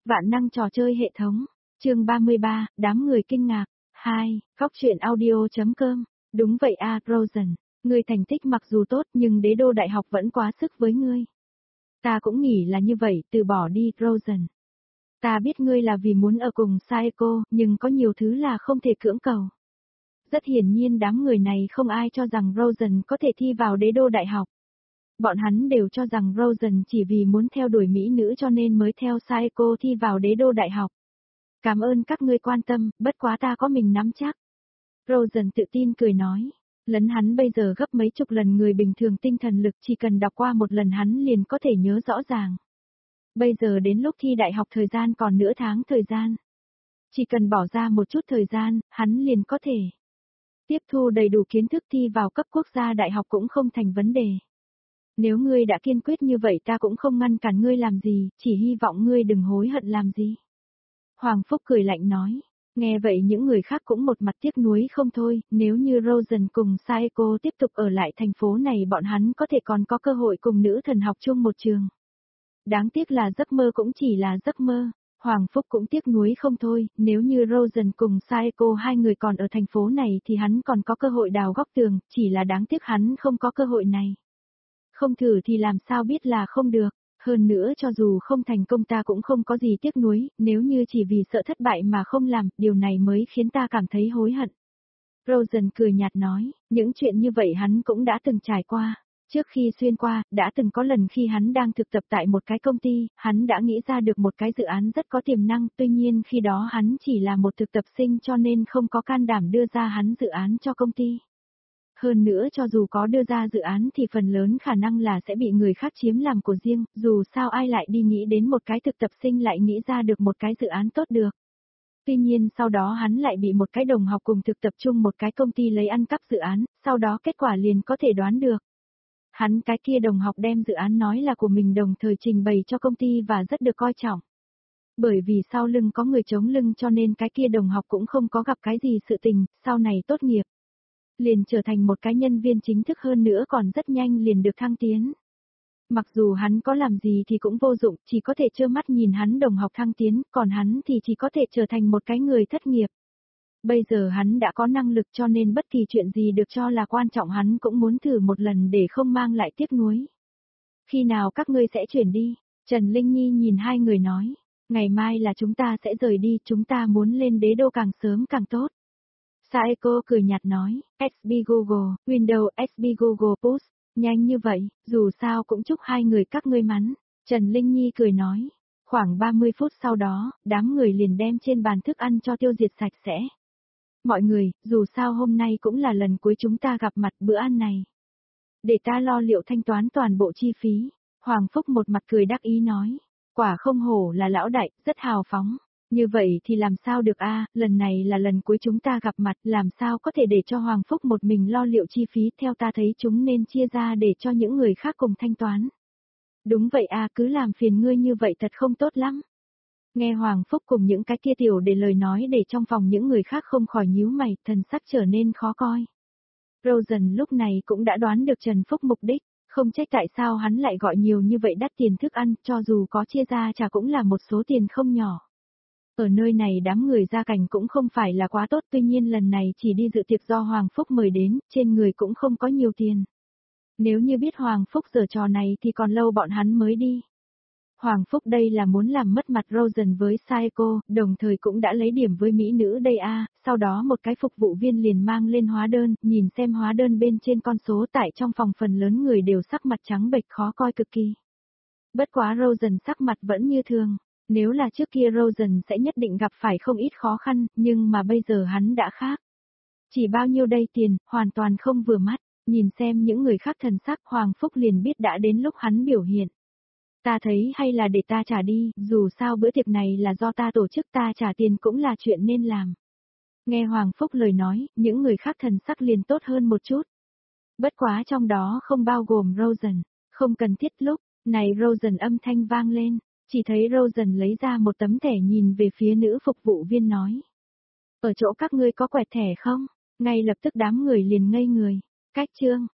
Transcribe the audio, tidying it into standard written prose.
Vạn năng trò chơi hệ thống. Chương 33, đám người kinh ngạc. 2. Góc truyện audio.com. Đúng vậy a, Rosen. Ngươi thành tích mặc dù tốt nhưng đế đô đại học vẫn quá sức với ngươi. Ta cũng nghĩ là như vậy, từ bỏ đi, Rosen. Ta biết ngươi là vì muốn ở cùng Saeko, nhưng có nhiều thứ là không thể cưỡng cầu. Rất hiển nhiên đám người này không ai cho rằng Rosen có thể thi vào đế đô đại học. Bọn hắn đều cho rằng Rosen chỉ vì muốn theo đuổi mỹ nữ cho nên mới theo Saeko thi vào đế đô đại học. Cảm ơn các ngươi quan tâm, bất quá ta có mình nắm chắc. Rosen tự tin cười nói, lấn hắn bây giờ gấp mấy chục lần người bình thường tinh thần lực, chỉ cần đọc qua một lần hắn liền có thể nhớ rõ ràng. Bây giờ đến lúc thi đại học thời gian còn nửa tháng thời gian. Chỉ cần bỏ ra một chút thời gian, hắn liền có thể tiếp thu đầy đủ kiến thức thi vào cấp quốc gia đại học cũng không thành vấn đề. Nếu ngươi đã kiên quyết như vậy ta cũng không ngăn cản ngươi làm gì, chỉ hy vọng ngươi đừng hối hận làm gì. Hoàng Phúc cười lạnh nói, nghe vậy những người khác cũng một mặt tiếc nuối không thôi, nếu như Rosen cùng Saeko tiếp tục ở lại thành phố này bọn hắn có thể còn có cơ hội cùng nữ thần học chung một trường. Đáng tiếc là giấc mơ cũng chỉ là giấc mơ. Hoàng Phúc cũng tiếc nuối không thôi, nếu như Rosen cùng Saeko hai người còn ở thành phố này thì hắn còn có cơ hội đào góc tường, chỉ là đáng tiếc hắn không có cơ hội này. Không thử thì làm sao biết là không được, hơn nữa cho dù không thành công ta cũng không có gì tiếc nuối, nếu như chỉ vì sợ thất bại mà không làm, điều này mới khiến ta cảm thấy hối hận. Rosen cười nhạt nói, những chuyện như vậy hắn cũng đã từng trải qua. Trước khi xuyên qua, đã từng có lần khi hắn đang thực tập tại một cái công ty, hắn đã nghĩ ra được một cái dự án rất có tiềm năng, tuy nhiên khi đó hắn chỉ là một thực tập sinh cho nên không có can đảm đưa ra hắn dự án cho công ty. Hơn nữa cho dù có đưa ra dự án thì phần lớn khả năng là sẽ bị người khác chiếm làm của riêng, dù sao ai lại đi nghĩ đến một cái thực tập sinh lại nghĩ ra được một cái dự án tốt được. Tuy nhiên sau đó hắn lại bị một cái đồng học cùng thực tập chung một cái công ty lấy ăn cắp dự án, sau đó kết quả liền có thể đoán được. Hắn cái kia đồng học đem dự án nói là của mình đồng thời trình bày cho công ty và rất được coi trọng. Bởi vì sau lưng có người chống lưng cho nên cái kia đồng học cũng không có gặp cái gì sự tình, sau này tốt nghiệp. Liền trở thành một cái nhân viên chính thức hơn nữa còn rất nhanh liền được thăng tiến. Mặc dù hắn có làm gì thì cũng vô dụng, chỉ có thể trơ mắt nhìn hắn đồng học thăng tiến, còn hắn thì chỉ có thể trở thành một cái người thất nghiệp. Bây giờ hắn đã có năng lực cho nên bất kỳ chuyện gì được cho là quan trọng hắn cũng muốn thử một lần để không mang lại tiếc nuối. Khi nào các ngươi sẽ chuyển đi? Trần Linh Nhi nhìn hai người nói, ngày mai là chúng ta sẽ rời đi, chúng ta muốn lên đế đô càng sớm càng tốt. Saeko cười nhạt nói, SB Google, Windows SB Google Push, nhanh như vậy, dù sao cũng chúc hai người các ngươi mắn. Trần Linh Nhi cười nói, khoảng 30 phút sau đó, đám người liền đem trên bàn thức ăn cho tiêu diệt sạch sẽ. Mọi người, dù sao hôm nay cũng là lần cuối chúng ta gặp mặt bữa ăn này. Để ta lo liệu thanh toán toàn bộ chi phí. Hoàng Phúc một mặt cười đắc ý nói, quả không hổ là lão đại, rất hào phóng. Như vậy thì làm sao được a, lần này là lần cuối chúng ta gặp mặt, làm sao có thể để cho Hoàng Phúc một mình lo liệu chi phí, theo ta thấy chúng nên chia ra để cho những người khác cùng thanh toán. Đúng vậy a, cứ làm phiền ngươi như vậy thật không tốt lắm. Nghe Hoàng Phúc cùng những cái kia tiểu để lời nói để trong phòng những người khác không khỏi nhíu mày, thần sắc trở nên khó coi. Rosen lúc này cũng đã đoán được Trần Phúc mục đích, không trách tại sao hắn lại gọi nhiều như vậy đắt tiền thức ăn, cho dù có chia ra trả cũng là một số tiền không nhỏ. Ở nơi này đám người gia cảnh cũng không phải là quá tốt, tuy nhiên lần này chỉ đi dự tiệc do Hoàng Phúc mời đến, trên người cũng không có nhiều tiền. Nếu như biết Hoàng Phúc giở trò này thì còn lâu bọn hắn mới đi. Hoàng Phúc đây là muốn làm mất mặt Rosen với Saeko, đồng thời cũng đã lấy điểm với mỹ nữ đây a, sau đó một cái phục vụ viên liền mang lên hóa đơn, nhìn xem hóa đơn bên trên con số tại trong phòng phần lớn người đều sắc mặt trắng bệch khó coi cực kỳ. Bất quá Rosen sắc mặt vẫn như thường, nếu là trước kia Rosen sẽ nhất định gặp phải không ít khó khăn, nhưng mà bây giờ hắn đã khác. Chỉ bao nhiêu đây tiền, hoàn toàn không vừa mắt, nhìn xem những người khác thần sắc Hoàng Phúc liền biết đã đến lúc hắn biểu hiện. Ta thấy hay là để ta trả đi, dù sao bữa tiệc này là do ta tổ chức, ta trả tiền cũng là chuyện nên làm. Nghe Hoàng Phúc lời nói, những người khác thần sắc liền tốt hơn một chút. Bất quá trong đó không bao gồm Rosen, không cần thiết lúc này Rosen âm thanh vang lên, chỉ thấy Rosen lấy ra một tấm thẻ nhìn về phía nữ phục vụ viên nói. Ở chỗ các ngươi có quẹt thẻ không? Ngay lập tức đám người liền ngây người. Cách chương